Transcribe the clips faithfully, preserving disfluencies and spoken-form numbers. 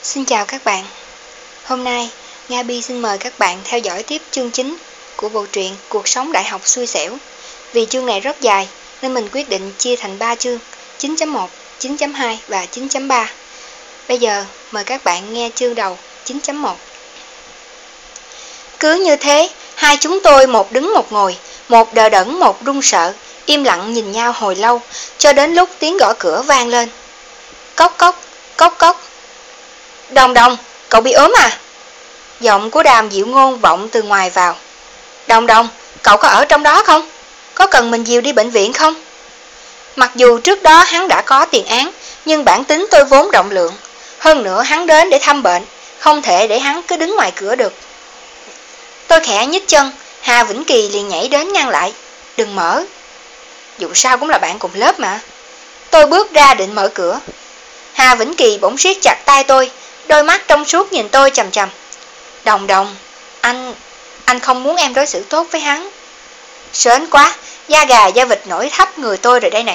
Xin chào các bạn. Hôm nay, Nga Bi xin mời các bạn theo dõi tiếp chương chính của bộ truyện Cuộc sống đại học xui xẻo. Vì chương này rất dài nên mình quyết định chia thành ba chương, chín chấm một, chín chấm hai và chín chấm ba. Bây giờ, mời các bạn nghe chương đầu chín chấm một. Cứ như thế, hai chúng tôi một đứng một ngồi, một đờ đẫn một run sợ, im lặng nhìn nhau hồi lâu, cho đến lúc tiếng gõ cửa vang lên. Cốc cốc, cốc cốc. Đồng Đồng, cậu bị ốm à? Giọng của Đàm Diệu Ngôn vọng từ ngoài vào. Đồng Đồng, cậu có ở trong đó không? Có cần mình dìu đi bệnh viện không? Mặc dù trước đó hắn đã có tiền án, nhưng bản tính tôi vốn rộng lượng. Hơn nữa hắn đến để thăm bệnh, không thể để hắn cứ đứng ngoài cửa được. Tôi khẽ nhích chân, Hà Vĩnh Kỳ liền nhảy đến ngăn lại. Đừng mở. Dù sao cũng là bạn cùng lớp mà. Tôi bước ra định mở cửa. Hà Vĩnh Kỳ bỗng siết chặt tay tôi, đôi mắt trong suốt nhìn tôi chằm chằm. Đồng Đồng, anh, anh không muốn em đối xử tốt với hắn. Sến quá, da gà da vịt nổi thấp người tôi rồi đây này.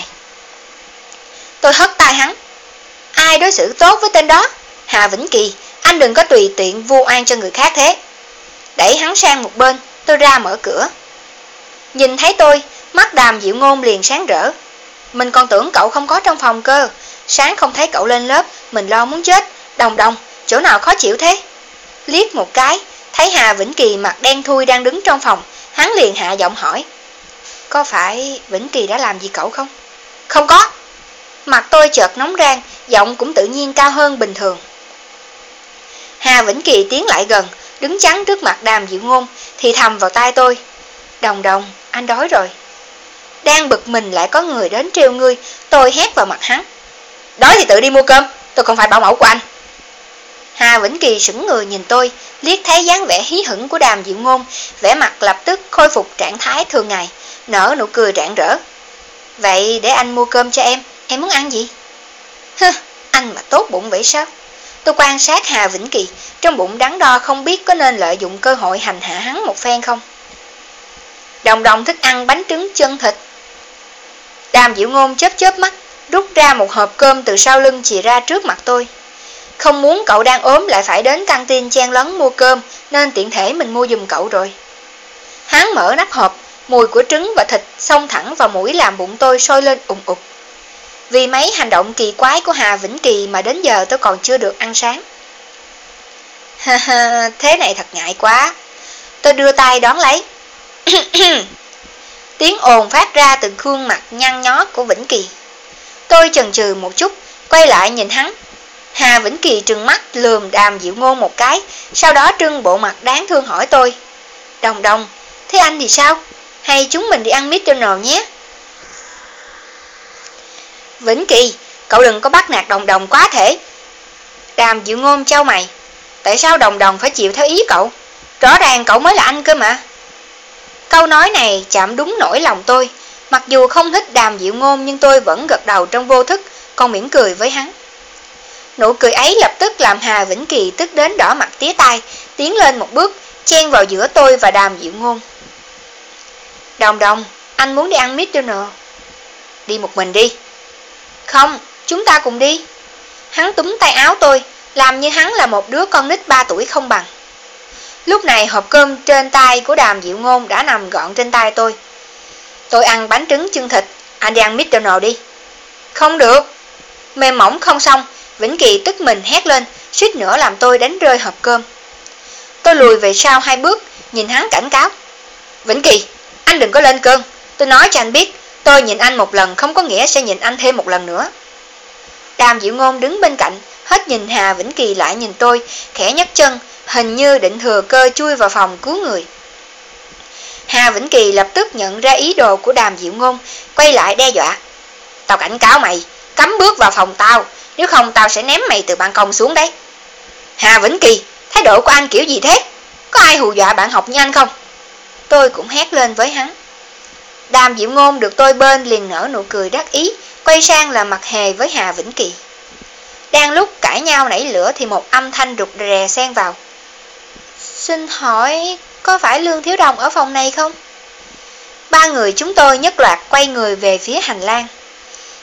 Tôi hất tay hắn. Ai đối xử tốt với tên đó? Hà Vĩnh Kỳ, anh đừng có tùy tiện vu oan cho người khác thế. Đẩy hắn sang một bên, tôi ra mở cửa. Nhìn thấy tôi, mắt Đàm Diệu Ngôn liền sáng rỡ. Mình còn tưởng cậu không có trong phòng cơ. Sáng không thấy cậu lên lớp, mình lo muốn chết. Đồng Đồng, chỗ nào khó chịu thế? Liếc một cái, thấy Hà Vĩnh Kỳ mặt đen thui đang đứng trong phòng, hắn liền hạ giọng hỏi. Có phải Vĩnh Kỳ đã làm gì cậu không? Không có. Mặt tôi chợt nóng rang, giọng cũng tự nhiên cao hơn bình thường. Hà Vĩnh Kỳ tiến lại gần, đứng chắn trước mặt Đàm Diệu Ngôn, thì thầm vào tai tôi. Đồng Đồng, anh đói rồi. Đang bực mình lại có người đến trêu ngươi, tôi hét vào mặt hắn. Đói thì tự đi mua cơm, tôi không phải bảo mẫu của anh. Hà Vĩnh Kỳ sững người nhìn tôi, liếc thấy dáng vẻ hí hửng của Đàm Diệu Ngôn, vẻ mặt lập tức khôi phục trạng thái thường ngày, nở nụ cười rạng rỡ. Vậy để anh mua cơm cho em, em muốn ăn gì? Hừ, anh mà tốt bụng vậy sao? Tôi quan sát Hà Vĩnh Kỳ, trong bụng đắn đo không biết có nên lợi dụng cơ hội hành hạ hắn một phen không. Đồng Đồng thích ăn bánh trứng chân thịt. Đàm Diệu Ngôn chớp chớp mắt, rút ra một hộp cơm từ sau lưng chìa ra trước mặt tôi. Không muốn cậu đang ốm lại phải đến căng tin chen lấn mua cơm, nên tiện thể mình mua giùm cậu rồi. Hắn mở nắp hộp, mùi của trứng và thịt xông thẳng vào mũi làm bụng tôi sôi lên ùng ục. Vì mấy hành động kỳ quái của Hà Vĩnh Kỳ mà đến giờ tôi còn chưa được ăn sáng. Ha ha, thế này thật ngại quá. Tôi đưa tay đón lấy. Tiếng ồn phát ra từ khuôn mặt nhăn nhó của Vĩnh Kỳ. Tôi chần chừ một chút, quay lại nhìn hắn. Hà Vĩnh Kỳ trừng mắt lườm Đàm Diệu Ngôn một cái, sau đó trưng bộ mặt đáng thương hỏi tôi. Đồng Đồng, thế anh thì sao? Hay chúng mình đi ăn McDonald's nhé? Vĩnh Kỳ, cậu đừng có bắt nạt Đồng Đồng quá thể. Đàm Diệu Ngôn chau mày. Tại sao Đồng Đồng phải chịu theo ý cậu? Rõ ràng cậu mới là anh cơ mà. Câu nói này chạm đúng nỗi lòng tôi. Mặc dù không thích Đàm Diệu Ngôn nhưng tôi vẫn gật đầu trong vô thức, còn mỉm cười với hắn. Nụ cười ấy lập tức làm Hà Vĩnh Kỳ tức đến đỏ mặt tía tai, tiến lên một bước, chen vào giữa tôi và Đàm Diệu Ngôn. Đồng Đồng, anh muốn đi ăn McDonald's. Đi một mình đi. Không, chúng ta cùng đi. Hắn túm tay áo tôi, làm như hắn là một đứa con nít ba tuổi không bằng. Lúc này hộp cơm trên tay của Đàm Diệu Ngôn đã nằm gọn trên tay tôi. Tôi ăn bánh trứng chân thịt, anh đi ăn McDonald's đi. Không được. Mềm mỏng không xong, Vĩnh Kỳ tức mình hét lên, suýt nữa làm tôi đánh rơi hộp cơm. Tôi lùi về sau hai bước, nhìn hắn cảnh cáo. Vĩnh Kỳ, anh đừng có lên cơn. Tôi nói cho anh biết, tôi nhìn anh một lần không có nghĩa sẽ nhìn anh thêm một lần nữa. Đàm Diệu Ngôn đứng bên cạnh, hết nhìn Hà Vĩnh Kỳ lại nhìn tôi, khẽ nhấc chân, hình như định thừa cơ chui vào phòng cứu người. Hà Vĩnh Kỳ lập tức nhận ra ý đồ của Đàm Diệu Ngôn, quay lại đe dọa. Tao cảnh cáo mày, cấm bước vào phòng tao, nếu không tao sẽ ném mày từ ban công xuống đấy. Hà Vĩnh Kỳ, thái độ của anh kiểu gì thế? Có ai hù dọa bạn học như anh không? Tôi cũng hét lên với hắn. Đàm Diệu Ngôn được tôi bên liền nở nụ cười đắc ý, quay sang là mặt hề với Hà Vĩnh Kỳ. Đang lúc cãi nhau nảy lửa thì một âm thanh rụt rè xen vào. Xin hỏi, có phải Lương Thiếu Đồng ở phòng này không? Ba người chúng tôi nhất loạt quay người về phía hành lang.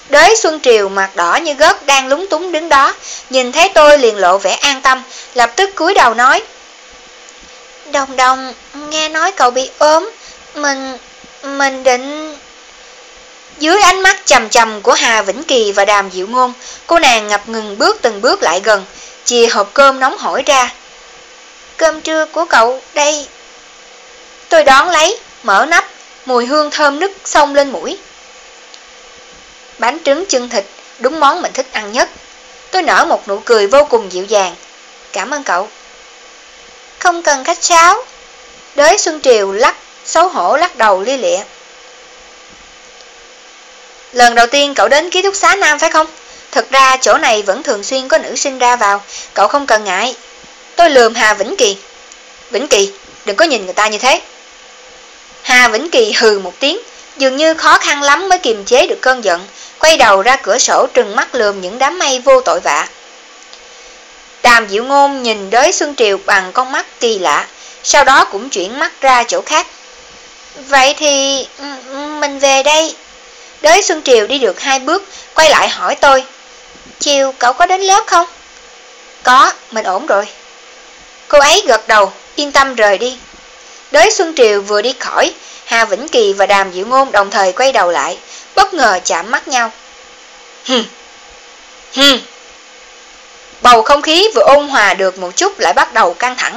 Đới Xuân Triều mặt đỏ như gớt đang lúng túng đứng đó, nhìn thấy tôi liền lộ vẻ an tâm, lập tức cúi đầu nói. Đồng Đồng, nghe nói cậu bị ốm, mình, mình định... Dưới ánh mắt chằm chằm của Hà Vĩnh Kỳ và Đàm Diệu Ngôn, cô nàng ngập ngừng bước từng bước lại gần, chìa hộp cơm nóng hổi ra. Cơm trưa của cậu đây. Tôi đón lấy, mở nắp, mùi hương thơm nức xông lên mũi. Bánh trứng chân thịt, đúng món mình thích ăn nhất. Tôi nở một nụ cười vô cùng dịu dàng. Cảm ơn cậu. Không cần khách sáo. Đới Xuân Triều lắc, xấu hổ lắc đầu lia lịa. Lần đầu tiên cậu đến ký túc xá Nam phải không? Thực ra chỗ này vẫn thường xuyên có nữ sinh ra vào, cậu không cần ngại. Tôi lườm Hà Vĩnh Kỳ. Vĩnh Kỳ, đừng có nhìn người ta như thế. Hà Vĩnh Kỳ hừ một tiếng, dường như khó khăn lắm mới kiềm chế được cơn giận, quay đầu ra cửa sổ trừng mắt lườm những đám mây vô tội vạ. Đàm Diệu Ngôn nhìn Đới Xuân Triều bằng con mắt kỳ lạ, sau đó cũng chuyển mắt ra chỗ khác. Vậy thì mình về đây. Đới Xuân Triều đi được hai bước, quay lại hỏi tôi. Chiều cậu có đến lớp không? Có, mình ổn rồi. Cô ấy gật đầu, yên tâm rời đi. Đới Xuân Triều vừa đi khỏi, Hà Vĩnh Kỳ và Đàm Diệu Ngôn đồng thời quay đầu lại, bất ngờ chạm mắt nhau. Hừm, hừm. Bầu không khí vừa ôn hòa được một chút lại bắt đầu căng thẳng.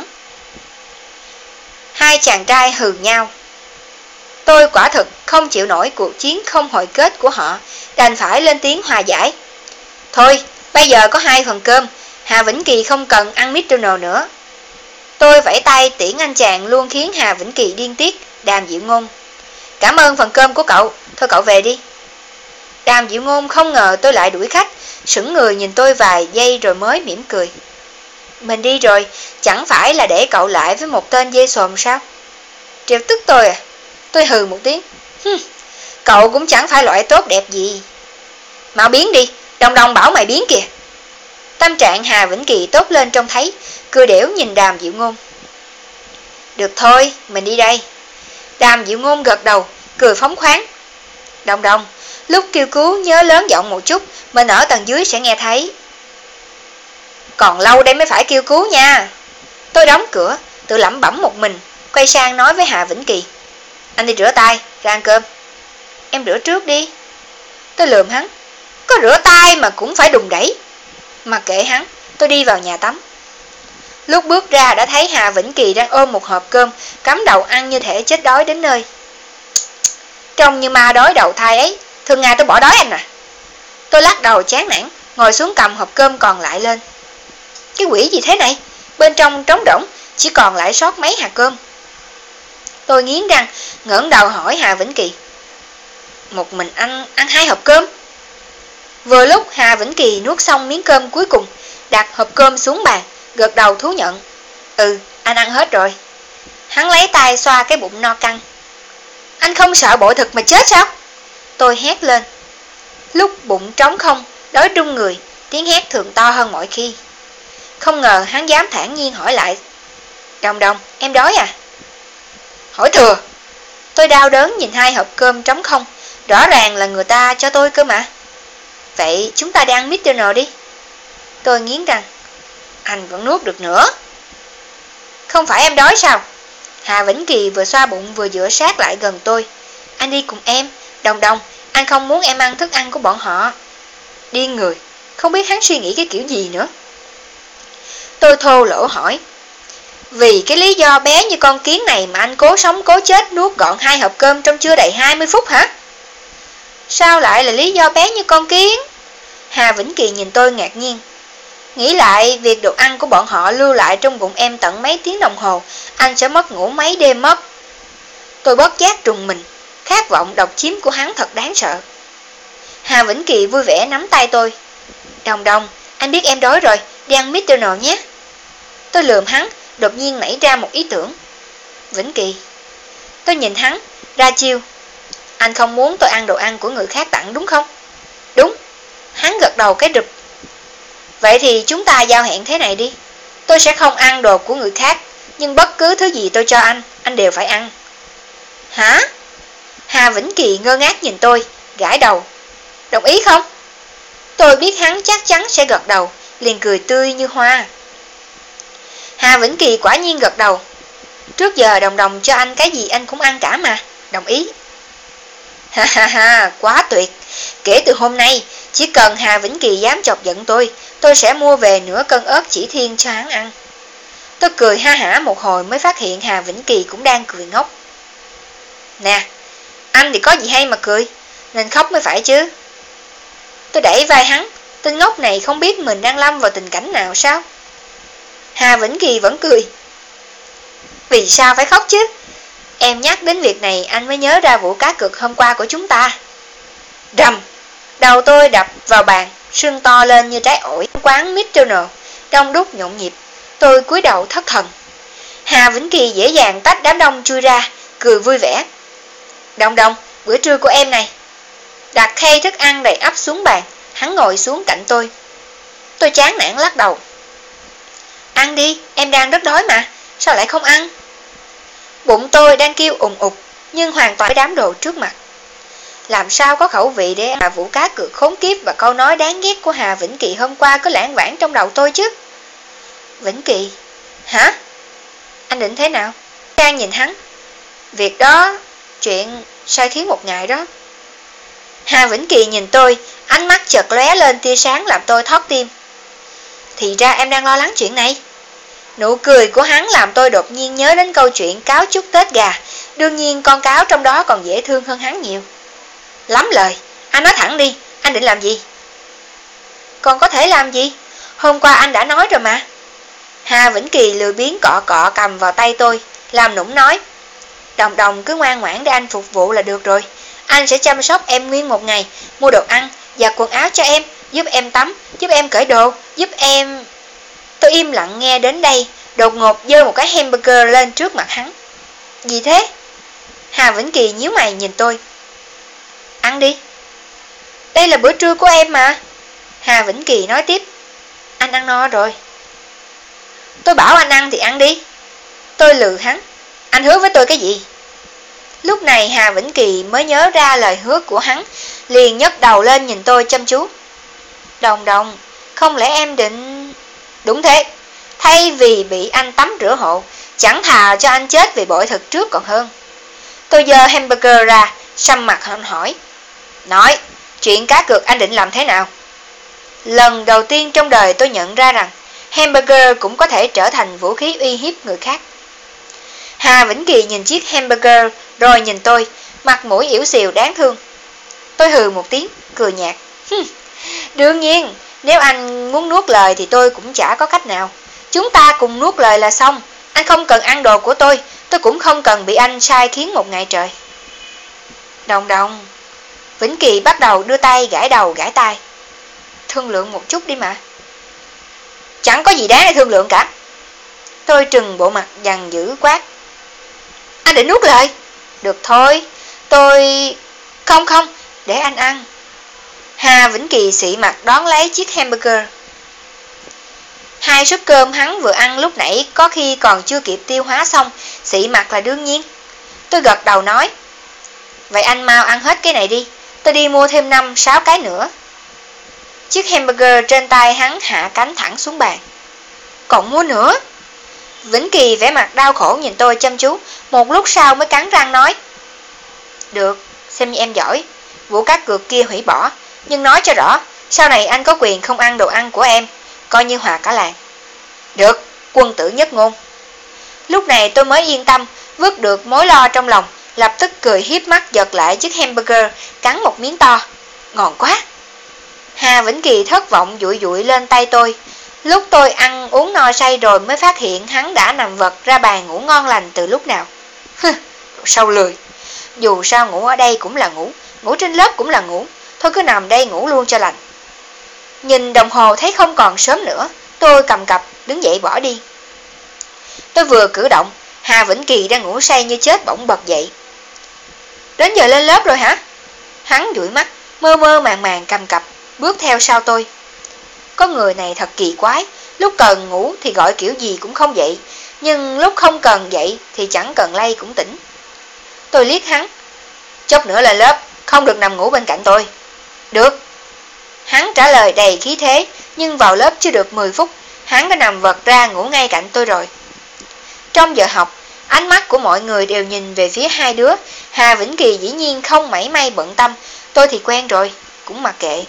Hai chàng trai hừ nhau. Tôi quả thực không chịu nổi cuộc chiến không hồi kết của họ, đành phải lên tiếng hòa giải. Thôi, bây giờ có hai phần cơm, Hà Vĩnh Kỳ không cần ăn McDonald's nữa. Tôi vẫy tay tiễn anh chàng luôn khiến Hà Vĩnh Kỳ điên tiết, Đàm Diệu Ngôn. Cảm ơn phần cơm của cậu, thôi cậu về đi. Đàm Diệu Ngôn không ngờ tôi lại đuổi khách, sững người nhìn tôi vài giây rồi mới mỉm cười. Mình đi rồi, chẳng phải là để cậu lại với một tên dê xồm sao? Triều tức tôi à? Tôi hừ một tiếng. Hừm, cậu cũng chẳng phải loại tốt đẹp gì. Mau biến đi, Đồng Đồng bảo mày biến kìa. Tâm trạng Hà Vĩnh Kỳ tốt lên trông thấy, cười đểu nhìn Đàm Diệu Ngôn. Được thôi, mình đi đây. Đàm Diệu Ngôn gật đầu, cười phóng khoáng. Đồng Đồng, lúc kêu cứu nhớ lớn giọng một chút, mình ở tầng dưới sẽ nghe thấy. Còn lâu đây mới phải kêu cứu nha. Tôi đóng cửa, tự lẩm bẩm một mình, quay sang nói với Hà Vĩnh Kỳ. Anh đi rửa tay, ra ăn cơm. Em rửa trước đi. Tôi lườm hắn. Có rửa tay mà cũng phải đùng đẩy. Mà kệ hắn, tôi đi vào nhà tắm. Lúc bước ra đã thấy Hà Vĩnh Kỳ đang ôm một hộp cơm, cắm đầu ăn như thể chết đói đến nơi. Trông như ma đói đầu thai ấy, thường ngày tôi bỏ đói anh à. Tôi lắc đầu chán nản, ngồi xuống cầm hộp cơm còn lại lên. Cái quỷ gì thế này? Bên trong trống rỗng, chỉ còn lại sót mấy hạt cơm. Tôi nghiến răng, ngẩng đầu hỏi Hà Vĩnh Kỳ. Một mình anh ăn hai hộp cơm? Vừa lúc Hà Vĩnh Kỳ nuốt xong miếng cơm cuối cùng, đặt hộp cơm xuống bàn, gật đầu thú nhận. Ừ, anh ăn hết rồi. Hắn lấy tay xoa cái bụng no căng. Anh không sợ bội thực mà chết sao? Tôi hét lên. Lúc bụng trống không, đói run người, tiếng hét thường to hơn mọi khi. Không ngờ hắn dám thản nhiên hỏi lại. Đồng Đồng, em đói à? Hỏi thừa. Tôi đau đớn nhìn hai hộp cơm trống không, rõ ràng là người ta cho tôi cơ mà. Vậy chúng ta đi ăn McDonald's đi. Tôi nghiến răng. Anh vẫn nuốt được nữa. Không phải em đói sao? Hà Vĩnh Kỳ vừa xoa bụng vừa dựa sát lại gần tôi. Anh đi cùng em. Đồng Đồng, anh không muốn em ăn thức ăn của bọn họ. Điên người, không biết hắn suy nghĩ cái kiểu gì nữa. Tôi thô lỗ hỏi. Vì cái lý do bé như con kiến này mà anh cố sống cố chết nuốt gọn hai hộp cơm trong chưa đầy hai mươi phút hả? Sao lại là lý do bé như con kiến? Hà Vĩnh Kỳ nhìn tôi ngạc nhiên. Nghĩ lại việc đồ ăn của bọn họ lưu lại trong bụng em tận mấy tiếng đồng hồ, anh sẽ mất ngủ mấy đêm mất. Tôi bất giác trùng mình, khát vọng độc chiếm của hắn thật đáng sợ. Hà Vĩnh Kỳ vui vẻ nắm tay tôi. Đồng Đồng, anh biết em đói rồi, đi ăn McDonald's nhé. Tôi lườm hắn, đột nhiên nảy ra một ý tưởng. Vĩnh Kỳ. Tôi nhìn hắn, ra chiêu. Anh không muốn tôi ăn đồ ăn của người khác tặng đúng không? Đúng. Hắn gật đầu cái rụp. Vậy thì chúng ta giao hẹn thế này đi. Tôi sẽ không ăn đồ của người khác, nhưng bất cứ thứ gì tôi cho anh, anh đều phải ăn. Hả? Hà Vĩnh Kỳ ngơ ngác nhìn tôi, gãi đầu. Đồng ý không? Tôi biết hắn chắc chắn sẽ gật đầu, liền cười tươi như hoa. Hà Vĩnh Kỳ quả nhiên gật đầu. Trước giờ Đồng Đồng cho anh cái gì anh cũng ăn cả mà, đồng ý. Ha ha ha, quá tuyệt. Kể từ hôm nay, chỉ cần Hà Vĩnh Kỳ dám chọc giận tôi, tôi sẽ mua về nửa cân ớt chỉ thiên cho hắn ăn. Tôi cười ha hả một hồi mới phát hiện Hà Vĩnh Kỳ cũng đang cười ngốc. Nè, anh thì có gì hay mà cười, nên khóc mới phải chứ. Tôi đẩy vai hắn, tên ngốc này không biết mình đang lâm vào tình cảnh nào sao? Hà Vĩnh Kỳ vẫn cười. Vì sao phải khóc chứ? Em nhắc đến việc này anh mới nhớ ra vụ cá cược hôm qua của chúng ta. Rầm, đầu tôi đập vào bàn, sưng to lên như trái ổi. Quán McDonald's đông đúc nhộn nhịp, tôi cúi đầu thất thần. Hà Vĩnh Kỳ dễ dàng tách đám đông chui ra, cười vui vẻ. Đồng Đồng, bữa trưa của em này. Đặt khay thức ăn đầy ắp xuống bàn, hắn ngồi xuống cạnh tôi. Tôi chán nản lắc đầu. Ăn đi, em đang rất đói mà, sao lại không ăn? Bụng tôi đang kêu ùng ục, nhưng hoàn toàn với đám đồ trước mặt. Làm sao có khẩu vị để mà vụ cá cược khốn kiếp và câu nói đáng ghét của Hà Vĩnh Kỳ hôm qua cứ lãng vảng trong đầu tôi chứ? Vĩnh Kỳ? Hả? Anh định thế nào? Trang nhìn hắn. Việc đó, chuyện sai khiến một ngày đó. Hà Vĩnh Kỳ nhìn tôi, ánh mắt chợt lóe lên tia sáng làm tôi thót tim. Thì ra em đang lo lắng chuyện này. Nụ cười của hắn làm tôi đột nhiên nhớ đến câu chuyện cáo chúc Tết gà. Đương nhiên con cáo trong đó còn dễ thương hơn hắn nhiều. Lắm lời, anh nói thẳng đi, anh định làm gì? Còn có thể làm gì? Hôm qua anh đã nói rồi mà. Hà Vĩnh Kỳ lười biếng cọ cọ cầm vào tay tôi, làm nũng nói. Đồng Đồng cứ ngoan ngoãn để anh phục vụ là được rồi. Anh sẽ chăm sóc em nguyên một ngày, mua đồ ăn, giặt quần áo cho em, giúp em tắm, giúp em cởi đồ, giúp em... Tôi im lặng nghe đến đây, đột ngột giơ một cái hamburger lên trước mặt hắn. Gì thế? Hà Vĩnh Kỳ nhíu mày nhìn tôi. Ăn đi. Đây là bữa trưa của em mà. Hà Vĩnh Kỳ nói tiếp. Anh ăn no rồi. Tôi bảo anh ăn thì ăn đi. Tôi lừa hắn. Anh hứa với tôi cái gì? Lúc này Hà Vĩnh Kỳ mới nhớ ra lời hứa của hắn, liền nhấc đầu lên nhìn tôi chăm chú. Đồng Đồng, không lẽ em định... Đúng thế, thay vì bị anh tắm rửa hộ, chẳng thà cho anh chết vì bội thực trước còn hơn. Tôi giơ hamburger ra, săm mặt hắn hỏi. Nói, chuyện cá cược anh định làm thế nào? Lần đầu tiên trong đời tôi nhận ra rằng hamburger cũng có thể trở thành vũ khí uy hiếp người khác. Hà Vĩnh Kỳ nhìn chiếc hamburger rồi nhìn tôi, mặt mũi yếu xìu đáng thương. Tôi hừ một tiếng, cười nhạt. Đương nhiên, nếu anh muốn nuốt lời thì tôi cũng chả có cách nào. Chúng ta cùng nuốt lời là xong. Anh không cần ăn đồ của tôi, tôi cũng không cần bị anh sai khiến một ngày trời. Đồng Đồng. Vĩnh Kỳ bắt đầu đưa tay gãi đầu gãi tai. Thương lượng một chút đi mà. Chẳng có gì đáng để thương lượng cả. Tôi trừng bộ mặt giằng dữ quát. Anh định nuốt lời? Được thôi, tôi... Không không, để anh ăn. Hà Vĩnh Kỳ xị mặt đón lấy chiếc hamburger. Hai suất cơm hắn vừa ăn lúc nãy có khi còn chưa kịp tiêu hóa xong, xị mặt là đương nhiên. Tôi gật đầu nói. Vậy anh mau ăn hết cái này đi, tôi đi mua thêm năm sáu cái nữa. Chiếc hamburger trên tay hắn hạ cánh thẳng xuống bàn. Còn mua nữa? Vĩnh Kỳ vẻ mặt đau khổ nhìn tôi chăm chú, một lúc sau mới cắn răng nói. Được, xem như em giỏi, vụ cá cược kia hủy bỏ, nhưng nói cho rõ, sau này anh có quyền không ăn đồ ăn của em, coi như hòa cả làng. Được, quân tử nhất ngôn. Lúc này tôi mới yên tâm, vứt được mối lo trong lòng, lập tức cười hiếp mắt giật lại chiếc hamburger, cắn một miếng to. Ngon quá. Hà Vĩnh Kỳ thất vọng dụi dụi lên tay tôi. Lúc tôi ăn uống no say rồi mới phát hiện hắn đã nằm vật ra bàn ngủ ngon lành từ lúc nào. Hừ, sâu lười. Dù sao ngủ ở đây cũng là ngủ, ngủ trên lớp cũng là ngủ, thôi cứ nằm đây ngủ luôn cho lành. Nhìn đồng hồ thấy không còn sớm nữa, tôi cầm cặp đứng dậy bỏ đi. Tôi vừa cử động, Hà Vĩnh Kỳ đang ngủ say như chết bỗng bật dậy. Đến giờ lên lớp rồi hả? Hắn dụi mắt, mơ mơ màng màng cầm cặp, bước theo sau tôi. Có người này thật kỳ quái, lúc cần ngủ thì gọi kiểu gì cũng không dậy, nhưng lúc không cần dậy thì chẳng cần lay cũng tỉnh. Tôi liếc hắn. Chốc nữa lên lớp, không được nằm ngủ bên cạnh tôi. Được. Hắn trả lời đầy khí thế, nhưng vào lớp chưa được mười phút, hắn đã nằm vật ra ngủ ngay cạnh tôi rồi. Trong giờ học, ánh mắt của mọi người đều nhìn về phía hai đứa. Hà Vĩnh Kỳ dĩ nhiên không mảy may bận tâm, tôi thì quen rồi, cũng mặc kệ.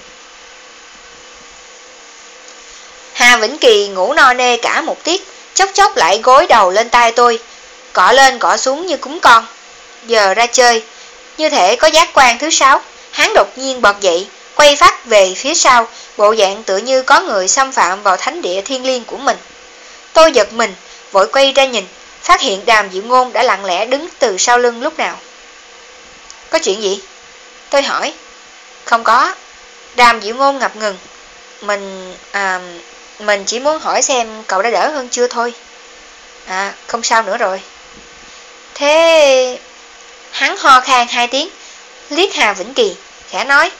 Hà Vĩnh Kỳ ngủ no nê cả một tiết, chốc chốc lại gối đầu lên tay tôi, cọ lên cọ xuống như cún con. Giờ ra chơi, như thể có giác quan thứ sáu, hắn đột nhiên bật dậy, quay phát về phía sau, bộ dạng tựa như có người xâm phạm vào thánh địa thiêng liêng của mình. Tôi giật mình, vội quay ra nhìn, phát hiện Đàm Diệu Ngôn đã lặng lẽ đứng từ sau lưng lúc nào. Có chuyện gì? Tôi hỏi. Không có. Đàm Diệu Ngôn ngập ngừng. Mình... à... Mình chỉ muốn hỏi xem cậu đã đỡ hơn chưa thôi. À, không sao nữa rồi. Thế... Hắn ho khan hai tiếng, liếc Hà Vĩnh Kỳ, khẽ nói.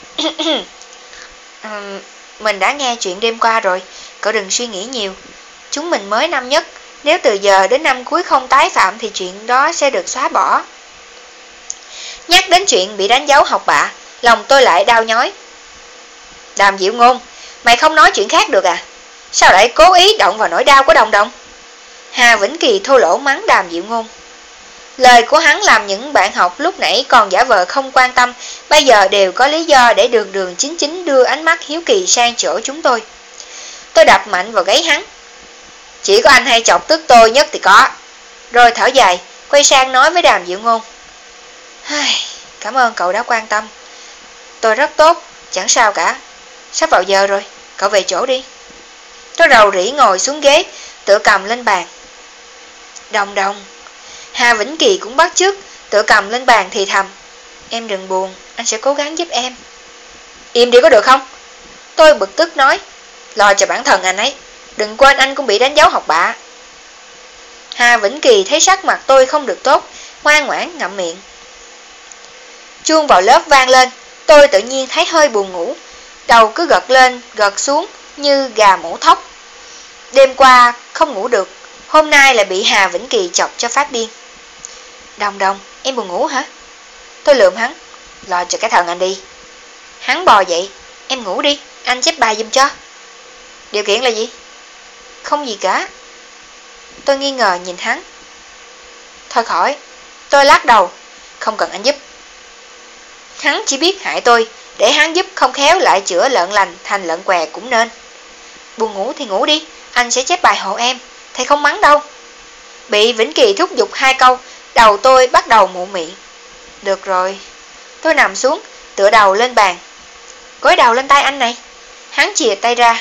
à, Mình đã nghe chuyện đêm qua rồi, cậu đừng suy nghĩ nhiều. Chúng mình mới năm nhất, nếu từ giờ đến năm cuối không tái phạm thì chuyện đó sẽ được xóa bỏ. Nhắc đến chuyện bị đánh dấu học bạ, lòng tôi lại đau nhói. Đàm Diệu Ngôn, mày không nói chuyện khác được à? Sao lại cố ý động vào nỗi đau của Đồng Đồng? Hà Vĩnh Kỳ thô lỗ mắng Đàm Diệu Ngôn. Lời của hắn làm những bạn học lúc nãy còn giả vờ không quan tâm, bây giờ đều có lý do để đường đường chính chính đưa ánh mắt hiếu kỳ sang chỗ chúng tôi. Tôi đập mạnh vào gáy hắn. Chỉ có anh hay chọc tức tôi nhất thì có. Rồi thở dài, quay sang nói với Đàm Diệu Ngôn. Cảm ơn cậu đã quan tâm. Tôi rất tốt, chẳng sao cả. Sắp vào giờ rồi, cậu về chỗ đi. Tôi rầu rĩ ngồi xuống ghế, tựa cầm lên bàn. Đồng Đồng. Hà Vĩnh Kỳ cũng bắt chước, tựa cầm lên bàn thì thầm. Em đừng buồn, anh sẽ cố gắng giúp em. Im đi có được không? Tôi bực tức nói. Lo cho bản thân anh ấy, đừng quên anh cũng bị đánh dấu học bạ. Hà Vĩnh Kỳ thấy sắc mặt tôi không được tốt, ngoan ngoãn ngậm miệng. Chuông vào lớp vang lên, tôi tự nhiên thấy hơi buồn ngủ, đầu cứ gật lên gật xuống như gà mổ thóc. Đêm qua không ngủ được, hôm nay lại bị Hà Vĩnh Kỳ chọc cho phát điên. Đồng Đồng, em buồn ngủ hả? Tôi lườm hắn. Lo cho cái thần anh đi. Hắn bò dậy. Em ngủ đi, anh chép bài giùm cho. Điều kiện là gì? Không gì cả. Tôi nghi ngờ nhìn hắn. Thôi khỏi. Tôi lắc đầu. Không cần anh giúp. Hắn chỉ biết hại tôi, để hắn giúp không khéo lại chữa lợn lành thành lợn què cũng nên. Buồn ngủ thì ngủ đi, anh sẽ chép bài hộ em, thầy không mắng đâu. Bị Vĩnh Kỳ thúc giục hai câu, đầu tôi bắt đầu mụ mị. Được rồi. Tôi nằm xuống, tựa đầu lên bàn. Gối đầu lên tay anh này. Hắn chìa tay ra.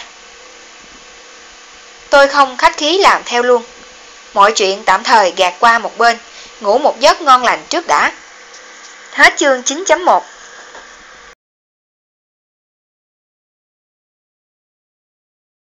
Tôi không khách khí làm theo luôn. Mọi chuyện tạm thời gạt qua một bên, ngủ một giấc ngon lành trước đã. Hết chương chín chấm một.